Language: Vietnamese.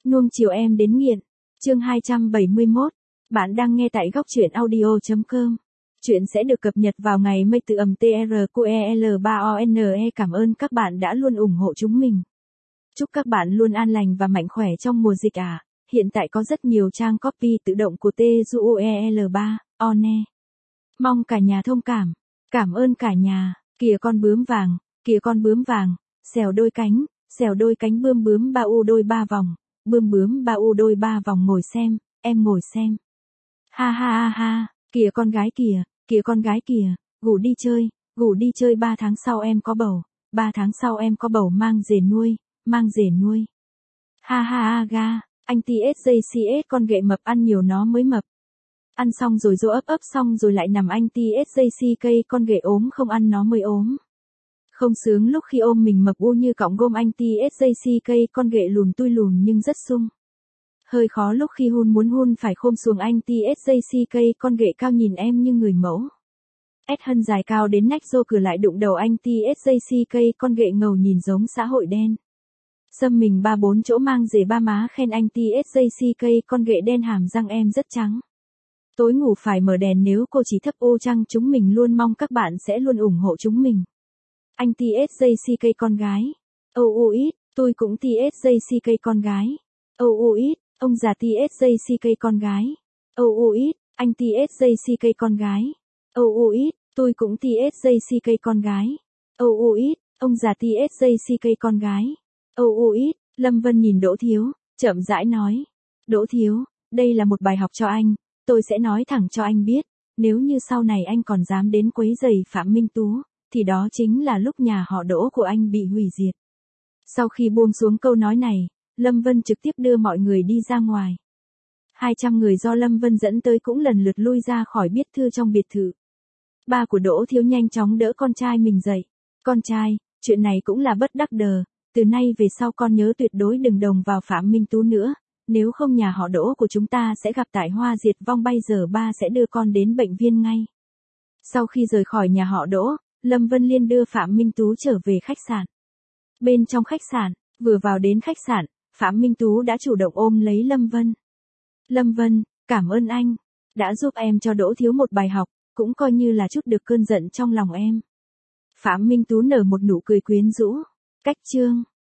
Nuông chiều em đến nghiện. Chương 271. Bạn đang nghe tại góc truyện audio.com. Chuyện sẽ được cập nhật vào ngày May từ TRQEL3ONE. Cảm ơn các bạn đã luôn ủng hộ chúng mình. Chúc các bạn luôn an lành và mạnh khỏe trong mùa dịch ạ. Hiện tại có rất nhiều trang copy tự động của TRQEL3ONE. Mong cả nhà thông cảm. Cảm ơn cả nhà. Kìa con bướm vàng, kìa con bướm vàng, xèo đôi cánh bướm bướm ba u đôi ba vòng, bướm bướm ba u đôi ba vòng ngồi xem, em ngồi xem. Ha ha ha ha, kìa con gái kìa, ngủ đi chơi 3 tháng sau em có bầu, 3 tháng sau em có bầu mang rể nuôi. Ha ha ha ga, anh TSJCS con ghệ mập ăn nhiều nó mới mập. Ăn xong rồi dỗ ấp xong rồi lại nằm anh TSJCK con ghệ ốm không ăn nó mới ốm. Không sướng lúc khi ôm mình mập u như cọng gôm anh TSJCK con ghệ lùn tui lùn nhưng rất sung. Hơi khó lúc khi muốn phải khom xuống anh TSJCK con ghệ cao nhìn em như người mẫu. S hân dài cao đến nách rô cửa lại đụng đầu anh TSJCK con ghệ ngầu nhìn giống xã hội đen. Xâm mình 3-4 chỗ mang rể ba má khen anh TSJCK con ghệ đen hàm răng em rất trắng. Tối ngủ phải mở đèn nếu cô chỉ thấp ô trăng chúng mình luôn mong các bạn sẽ luôn ủng hộ chúng mình. Anh TSJCK con gái. ít, tôi cũng TSJCK con gái. ít, ông già TSJCK con gái. ít, anh TSJCK con gái. ít, tôi cũng TSJCK con gái. ít, ông già TSJCK con gái. ít, Lâm Vân nhìn Đỗ Thiếu, chậm rãi nói. Đỗ Thiếu, đây là một bài học cho anh, tôi sẽ nói thẳng cho anh biết, nếu như sau này anh còn dám đến quấy rầy Phạm Minh Tú, thì đó chính là lúc nhà họ Đỗ của anh bị hủy diệt. Sau khi buông xuống câu nói này, Lâm Vân trực tiếp đưa mọi người đi ra ngoài. 200 người do Lâm Vân dẫn tới cũng lần lượt lui ra khỏi biệt thự trong biệt thự. Ba của Đỗ Thiếu nhanh chóng đỡ con trai mình dậy. Con trai, chuyện này cũng là bất đắc đờ, từ nay về sau con nhớ tuyệt đối đừng đồng vào Phạm Minh Tú nữa, nếu không nhà họ Đỗ của chúng ta sẽ gặp tai họa diệt vong. Bây giờ ba sẽ đưa con đến bệnh viện ngay. Sau khi rời khỏi nhà họ Đỗ, Lâm Vân Liên đưa Phạm Minh Tú trở về khách sạn. Bên trong khách sạn, vừa vào đến khách sạn, Phạm Minh Tú đã chủ động ôm lấy Lâm Vân. Lâm Vân, cảm ơn anh, đã giúp em cho Đỗ Thiếu một bài học, cũng coi như là chút được cơn giận trong lòng em. Phạm Minh Tú nở một nụ cười quyến rũ. Cách chương